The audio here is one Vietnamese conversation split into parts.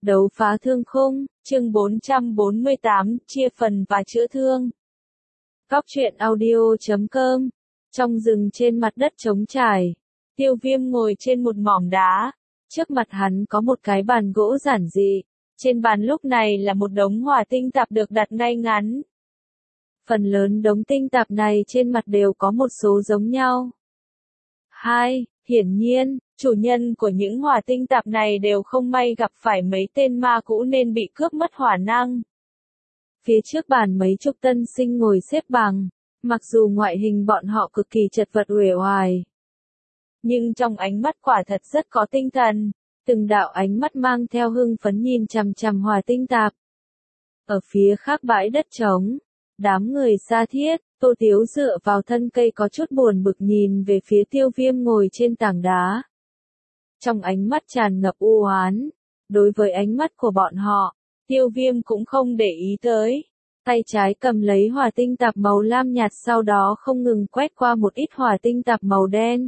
Đấu phá thương khung, chương 448, chia phần và chữa thương. Góc truyện audio.com. Trong rừng trên mặt đất trống trải, Tiêu Viêm ngồi trên một mỏm đá. Trước mặt hắn có một cái bàn gỗ giản dị. Trên bàn lúc này là một đống hỏa tinh tạp được đặt ngay ngắn. Phần lớn đống tinh tạp này trên mặt đều có một số giống nhau. Hiển nhiên, chủ nhân của những hỏa tinh tạp này đều không may gặp phải mấy tên ma cũ nên bị cướp mất hỏa năng. Phía trước bàn mấy chục tân sinh ngồi xếp bằng, mặc dù ngoại hình bọn họ cực kỳ chật vật uể oải, nhưng trong ánh mắt quả thật rất có tinh thần, từng đạo ánh mắt mang theo hưng phấn nhìn chằm chằm hỏa tinh tạp. Ở phía khác bãi đất trống, đám người Sa Thiết, Tô Tiếu dựa vào thân cây có chút buồn bực nhìn về phía Tiêu Viêm ngồi trên tảng đá. Trong ánh mắt tràn ngập u oán, đối với ánh mắt của bọn họ, Tiêu Viêm cũng không để ý tới. Tay trái cầm lấy hỏa tinh tạp màu lam nhạt, sau đó không ngừng quét qua một ít hỏa tinh tạp màu đen.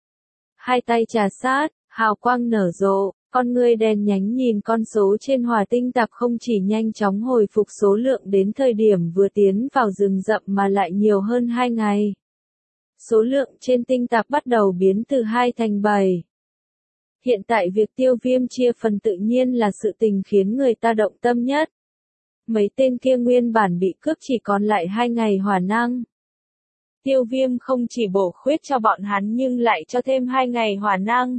Hai tay trà sát, hào quang nở rộ, con ngươi đen nhánh nhìn con số trên hỏa tinh tạp không chỉ nhanh chóng hồi phục số lượng đến thời điểm vừa tiến vào rừng rậm mà lại nhiều hơn 2 ngày. Số lượng trên tinh tạp bắt đầu biến từ 2 thành 7. Hiện tại việc Tiêu Viêm chia phần tự nhiên là sự tình khiến người ta động tâm nhất. Mấy tên kia nguyên bản bị cướp chỉ còn lại 2 ngày hỏa năng. Tiêu Viêm không chỉ bổ khuyết cho bọn hắn nhưng lại cho thêm 2 ngày hỏa năng.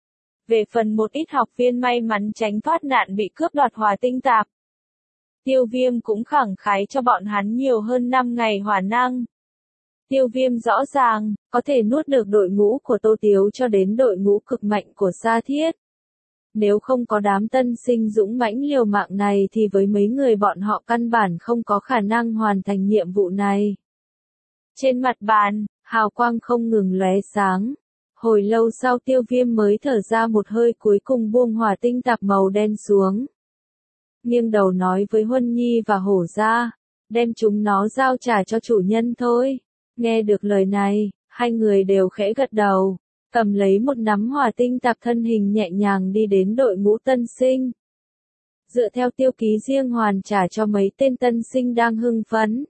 Về phần một ít học viên may mắn tránh thoát nạn bị cướp đoạt hỏa tinh tạp, Tiêu Viêm cũng khẳng khái cho bọn hắn nhiều hơn 5 ngày hỏa năng. Tiêu Viêm rõ ràng, có thể nuốt được đội ngũ của Tô Tiếu cho đến đội ngũ cực mạnh của Sa Thiết. Nếu không có đám tân sinh dũng mãnh liều mạng này thì với mấy người bọn họ căn bản không có khả năng hoàn thành nhiệm vụ này. Trên mặt bàn, hào quang không ngừng lóe sáng. Hồi lâu sau Tiêu Viêm mới thở ra một hơi cuối cùng buông hỏa tinh tạp màu đen xuống. Nghiêng đầu nói với Huân Nhi và Hổ Gia, đem chúng nó giao trả cho chủ nhân thôi. Nghe được lời này, hai người đều khẽ gật đầu, cầm lấy một nắm hỏa tinh tạp thân hình nhẹ nhàng đi đến đội ngũ tân sinh. Dựa theo tiêu ký riêng hoàn trả cho mấy tên tân sinh đang hưng phấn.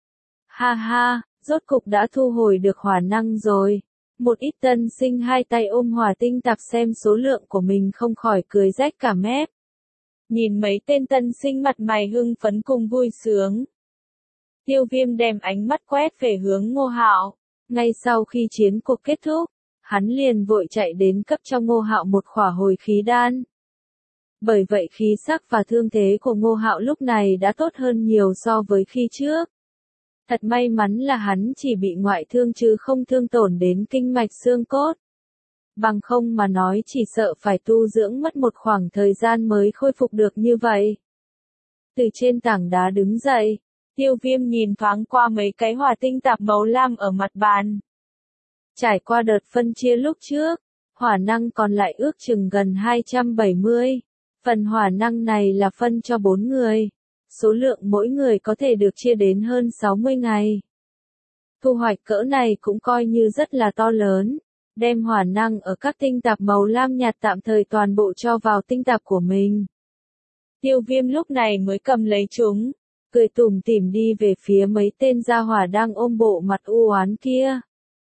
Rốt cục đã thu hồi được hỏa năng rồi. Một ít tân sinh hai tay ôm hỏa tinh tạp xem số lượng của mình không khỏi cười rách cả mép. Nhìn mấy tên tân sinh mặt mày hưng phấn cùng vui sướng, Tiêu Viêm đem ánh mắt quét về hướng Ngô Hạo. Ngay sau khi chiến cuộc kết thúc, hắn liền vội chạy đến cấp cho Ngô Hạo một khỏa hồi khí đan. Bởi vậy khí sắc và thương thế của Ngô Hạo lúc này đã tốt hơn nhiều so với khi trước. Thật may mắn là hắn chỉ bị ngoại thương chứ không thương tổn đến kinh mạch xương cốt. Bằng không mà nói chỉ sợ phải tu dưỡng mất một khoảng thời gian mới khôi phục được như vậy. Từ trên tảng đá đứng dậy, Tiêu Viêm nhìn thoáng qua mấy cái hỏa tinh tạp màu lam ở mặt bàn. Trải qua đợt phân chia lúc trước, hỏa năng còn lại ước chừng gần 270. Phần hỏa năng này là phân cho 4 người. Số lượng mỗi người có thể được chia đến hơn 60 ngày. Thu hoạch cỡ này cũng coi như rất là to lớn. Đem hỏa năng ở các tinh tạp màu lam nhạt tạm thời toàn bộ cho vào tinh tạp của mình. Tiêu Viêm lúc này mới cầm lấy chúng, cười tủm tỉm đi về phía mấy tên gia hỏa đang ôm bộ mặt u oán kia.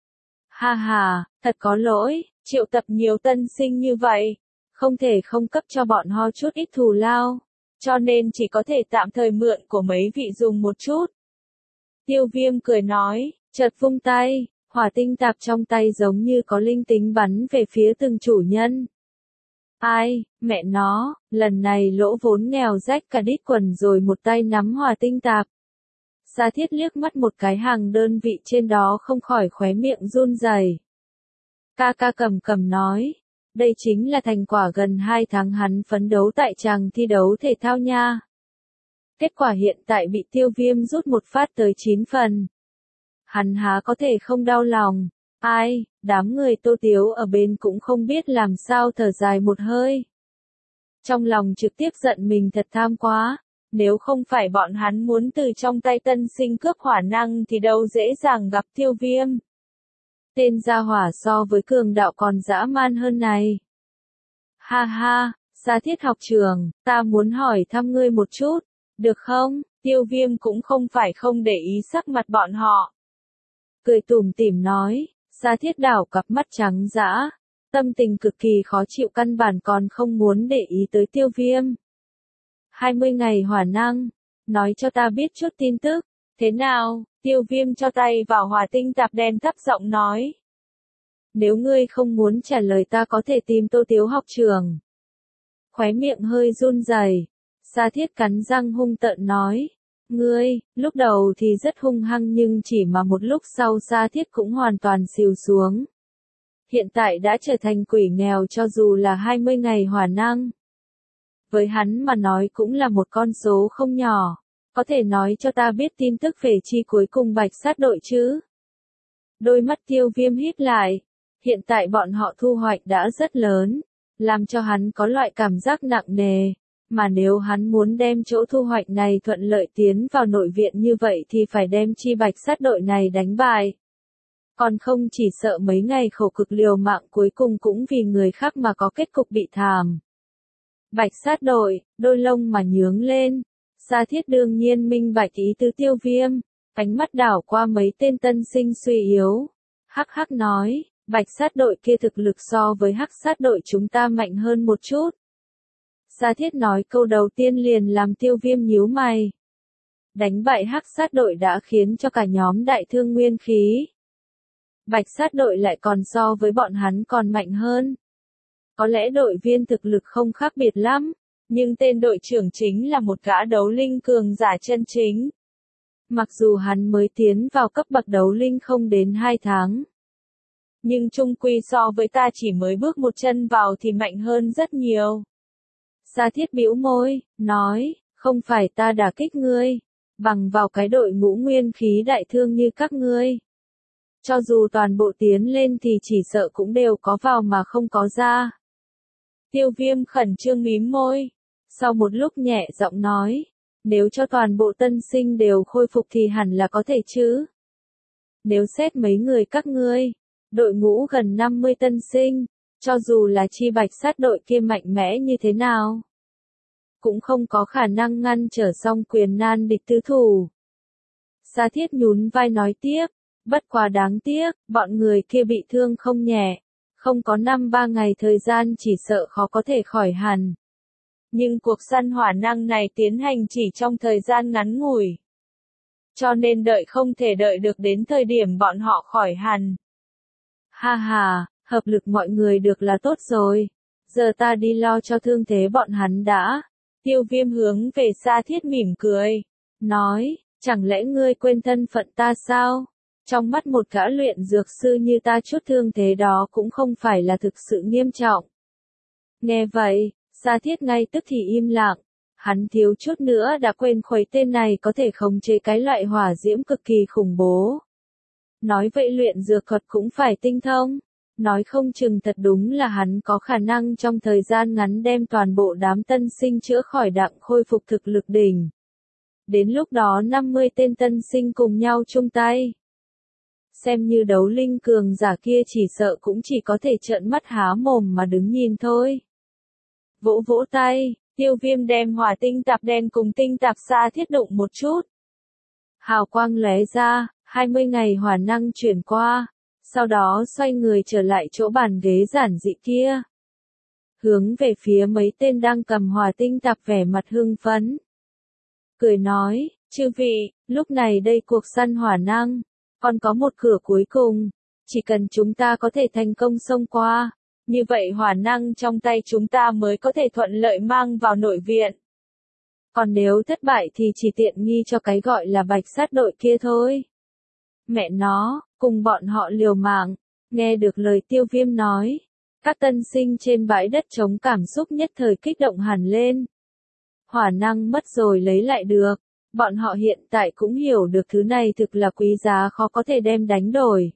Thật có lỗi, triệu tập nhiều tân sinh như vậy, không thể không cấp cho bọn họ chút ít thù lao, cho nên chỉ có thể tạm thời mượn của mấy vị dùng một chút. Tiêu Viêm cười nói, chợt vung tay, hỏa tinh tạp trong tay giống như có linh tính bắn về phía từng chủ nhân. Ai, mẹ nó, lần này lỗ vốn nghèo rách cả đít quần rồi một tay nắm hỏa tinh tạp. Sa Thiết liếc mắt một cái hàng đơn vị trên đó không khỏi khóe miệng run rẩy. Ca cầm nói, đây chính là thành quả gần 2 tháng hắn phấn đấu tại tràng thi đấu thể thao nha. Kết quả hiện tại bị Tiêu Viêm rút một phát tới 9 phần. Hắn há có thể không đau lòng. Đám người Tô Tiếu ở bên cũng không biết làm sao thở dài một hơi. Trong lòng trực tiếp giận mình thật tham quá. Nếu không phải bọn hắn muốn từ trong tay tân sinh cướp hỏa năng thì đâu dễ dàng gặp Tiêu Viêm. Tên gia hỏa so với cường đạo còn dã man hơn này. Sa Thiết học trưởng, ta muốn hỏi thăm ngươi một chút, được không? Tiêu Viêm cũng không phải không để ý sắc mặt bọn họ. Cười tủm tỉm nói, Sa Thiết đảo cặp mắt trắng dã, tâm tình cực kỳ khó chịu, căn bản còn không muốn để ý tới Tiêu Viêm. 20 ngày hỏa năng, nói cho ta biết chút tin tức, thế nào? Tiêu Viêm cho tay vào hỏa tinh tạp đen, thấp giọng nói. Nếu ngươi không muốn trả lời ta có thể tìm Tô Tiếu học trưởng. Khóe miệng hơi run rẩy, Sa Thiết cắn răng hung tợn nói. Ngươi, lúc đầu thì rất hung hăng nhưng chỉ mà một lúc sau Sa Thiết cũng hoàn toàn xìu xuống. Hiện tại đã trở thành quỷ nghèo, cho dù là 20 ngày hỏa năng. Với hắn mà nói cũng là một con số không nhỏ. Có thể nói cho ta biết tin tức về chi cuối cùng Bạch Sát đội chứ? Đôi mắt Tiêu Viêm híp lại. Hiện tại bọn họ thu hoạch đã rất lớn, làm cho hắn có loại cảm giác nặng nề. Mà nếu hắn muốn đem chỗ thu hoạch này thuận lợi tiến vào nội viện như vậy thì phải đem chi Bạch Sát đội này đánh bại. Còn không chỉ sợ mấy ngày khổ cực liều mạng cuối cùng cũng vì người khác mà có kết cục bị thảm. Bạch Sát đội, đôi lông mà nhướng lên. Sa Thiết đương nhiên minh bạch ý tứ Tiêu Viêm, ánh mắt đảo qua mấy tên tân sinh suy yếu. Hắc hắc nói, Bạch Sát đội kia thực lực so với Hắc Sát đội chúng ta mạnh hơn một chút. Sa Thiết nói câu đầu tiên liền làm Tiêu Viêm nhíu mày. Đánh bại Hắc Sát đội đã khiến cho cả nhóm đại thương nguyên khí. Bạch Sát đội lại còn so với bọn hắn còn mạnh hơn. Có lẽ đội viên thực lực không khác biệt lắm, nhưng tên đội trưởng chính là một gã đấu linh cường giả chân chính. Mặc dù hắn mới tiến vào cấp bậc đấu linh không đến 2 tháng. Nhưng chung quy so với ta chỉ mới bước một chân vào thì mạnh hơn rất nhiều. Sa Thiết bĩu môi, nói, không phải ta đả kích ngươi, bằng vào cái đội ngũ nguyên khí đại thương như các ngươi. Cho dù toàn bộ tiến lên thì chỉ sợ cũng đều có vào mà không có ra. Tiêu Viêm khẩn trương mím môi, sau một lúc nhẹ giọng nói, nếu cho toàn bộ tân sinh đều khôi phục thì hẳn là có thể chứ. Nếu xét mấy người các ngươi, đội ngũ gần 50 tân sinh, cho dù là chi Bạch Sát đội kia mạnh mẽ như thế nào, cũng không có khả năng ngăn trở song quyền nan địch tứ thủ. Sa Thiết nhún vai nói tiếp, bất quá đáng tiếc, bọn người kia bị thương không nhẹ, không có 5-3 ngày thời gian chỉ sợ khó có thể khỏi hẳn. Nhưng cuộc săn hỏa năng này tiến hành chỉ trong thời gian ngắn ngủi. Cho nên đợi không thể đợi được đến thời điểm bọn họ khỏi hẳn. Ha ha, hợp lực mọi người được là tốt rồi. Giờ ta đi lo cho thương thế bọn hắn đã. Tiêu Viêm hướng về Sa Thiết mỉm cười. Nói, chẳng lẽ ngươi quên thân phận ta sao? Trong mắt một gã luyện dược sư như ta chút thương thế đó cũng không phải là thực sự nghiêm trọng. Nghe vậy, Sa Thiết ngay tức thì im lặng. Hắn thiếu chút nữa đã quên khuấy tên này có thể khống chế cái loại hỏa diễm cực kỳ khủng bố. Nói vậy luyện dược thuật cũng phải tinh thông. Nói không chừng thật đúng là hắn có khả năng trong thời gian ngắn đem toàn bộ đám tân sinh chữa khỏi đặng khôi phục thực lực đỉnh. Đến lúc đó 50 tên tân sinh cùng nhau chung tay. Xem như đấu linh cường giả kia chỉ sợ cũng chỉ có thể trợn mắt há mồm mà đứng nhìn thôi. Vỗ vỗ tay, Tiêu Viêm đem hỏa tinh tạp đen cùng tinh tạp Sa Thiết đụng một chút. Hào quang lóe ra, 20 ngày hỏa năng chuyển qua, sau đó xoay người trở lại chỗ bàn ghế giản dị kia. Hướng về phía mấy tên đang cầm hỏa tinh tạp vẻ mặt hưng phấn. Cười nói, chư vị, lúc này đây cuộc săn hỏa năng, còn có một cửa cuối cùng, chỉ cần chúng ta có thể thành công xông qua, như vậy hỏa năng trong tay chúng ta mới có thể thuận lợi mang vào nội viện. Còn nếu thất bại thì chỉ tiện nghi cho cái gọi là Bạch Sát đội kia thôi. Mẹ nó, cùng bọn họ liều mạng, nghe được lời Tiêu Viêm nói. Các tân sinh trên bãi đất trống cảm xúc nhất thời kích động hẳn lên. Hỏa năng mất rồi lấy lại được, bọn họ hiện tại cũng hiểu được thứ này thực là quý giá khó có thể đem đánh đổi.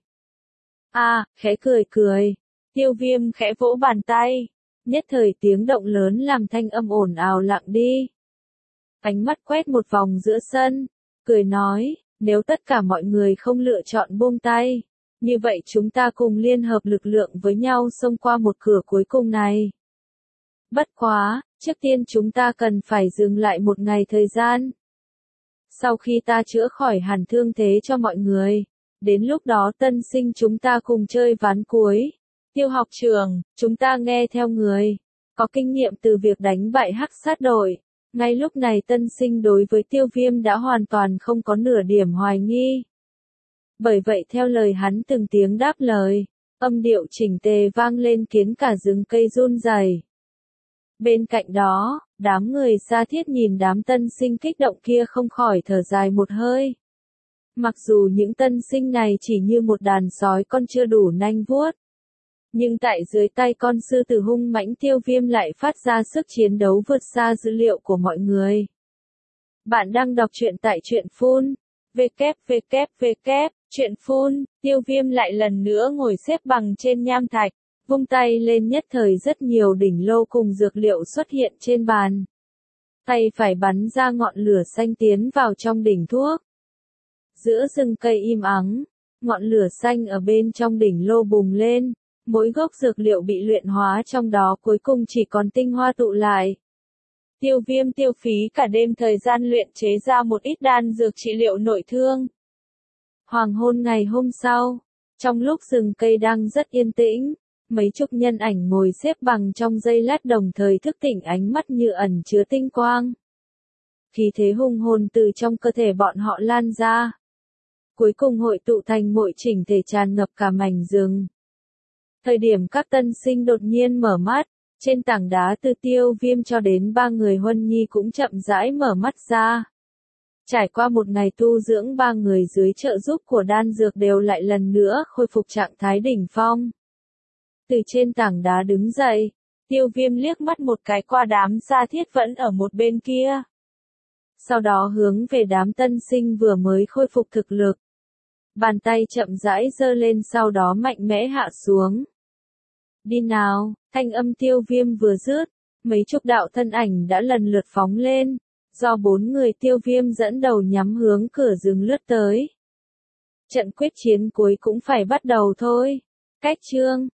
Khẽ cười cười, Tiêu Viêm khẽ vỗ bàn tay, nhất thời tiếng động lớn làm thanh âm ồn ào lặng đi. Ánh mắt quét một vòng giữa sân, cười nói, nếu tất cả mọi người không lựa chọn buông tay, như vậy chúng ta cùng liên hợp lực lượng với nhau xông qua một cửa cuối cùng này. Bất quá, trước tiên chúng ta cần phải dừng lại một ngày thời gian. Sau khi ta chữa khỏi hẳn thương thế cho mọi người, đến lúc đó tân sinh chúng ta cùng chơi ván cuối. Tiêu học trưởng, chúng ta nghe theo người. Có kinh nghiệm từ việc đánh bại hắc sát đội. Ngay lúc này tân sinh đối với Tiêu Viêm đã hoàn toàn không có nửa điểm hoài nghi. Bởi vậy theo lời hắn từng tiếng đáp lời, âm điệu chỉnh tề vang lên khiến cả rừng cây run rẩy. Bên cạnh đó, đám người xa thiết nhìn đám tân sinh kích động kia không khỏi thở dài một hơi. Mặc dù những tân sinh này chỉ như một đàn sói con chưa đủ nanh vuốt, nhưng tại dưới tay con sư tử hung mãnh Tiêu Viêm lại phát ra sức chiến đấu vượt xa dữ liệu của mọi người. Bạn đang đọc truyện tại truyện Phun. Truyện Phun, Tiêu Viêm lại lần nữa ngồi xếp bằng trên nham thạch, vung tay lên nhất thời rất nhiều đỉnh lô cùng dược liệu xuất hiện trên bàn. Tay phải bắn ra ngọn lửa xanh tiến vào trong đỉnh thuốc. Giữa rừng cây im ắng, ngọn lửa xanh ở bên trong đỉnh lô bùng lên, mỗi gốc dược liệu bị luyện hóa trong đó cuối cùng chỉ còn tinh hoa tụ lại. Tiêu Viêm tiêu phí cả đêm thời gian luyện chế ra một ít đan dược trị liệu nội thương. Hoàng hôn ngày hôm sau, trong lúc rừng cây đang rất yên tĩnh, mấy chục nhân ảnh ngồi xếp bằng trong giây lát đồng thời thức tỉnh, ánh mắt như ẩn chứa tinh quang. Khí thế hung hồn từ trong cơ thể bọn họ lan ra. Cuối cùng hội tụ thành một chỉnh thể tràn ngập cả mảnh rừng. Thời điểm các tân sinh đột nhiên mở mắt, trên tảng đá từ Tiêu Viêm cho đến ba người Huân Nhi cũng chậm rãi mở mắt ra. Trải qua một ngày tu dưỡng, ba người dưới trợ giúp của đan dược đều lại lần nữa khôi phục trạng thái đỉnh phong. Từ trên tảng đá đứng dậy, Tiêu Viêm liếc mắt một cái qua đám Sa Thiết vẫn ở một bên kia. Sau đó hướng về đám tân sinh vừa mới khôi phục thực lực. Bàn tay chậm rãi giơ lên sau đó mạnh mẽ hạ xuống. Đi nào, thanh âm Tiêu Viêm vừa dứt, mấy chục đạo thân ảnh đã lần lượt phóng lên, do 4 người Tiêu Viêm dẫn đầu nhắm hướng cửa rừng lướt tới. Trận quyết chiến cuối cũng phải bắt đầu thôi. Cách chương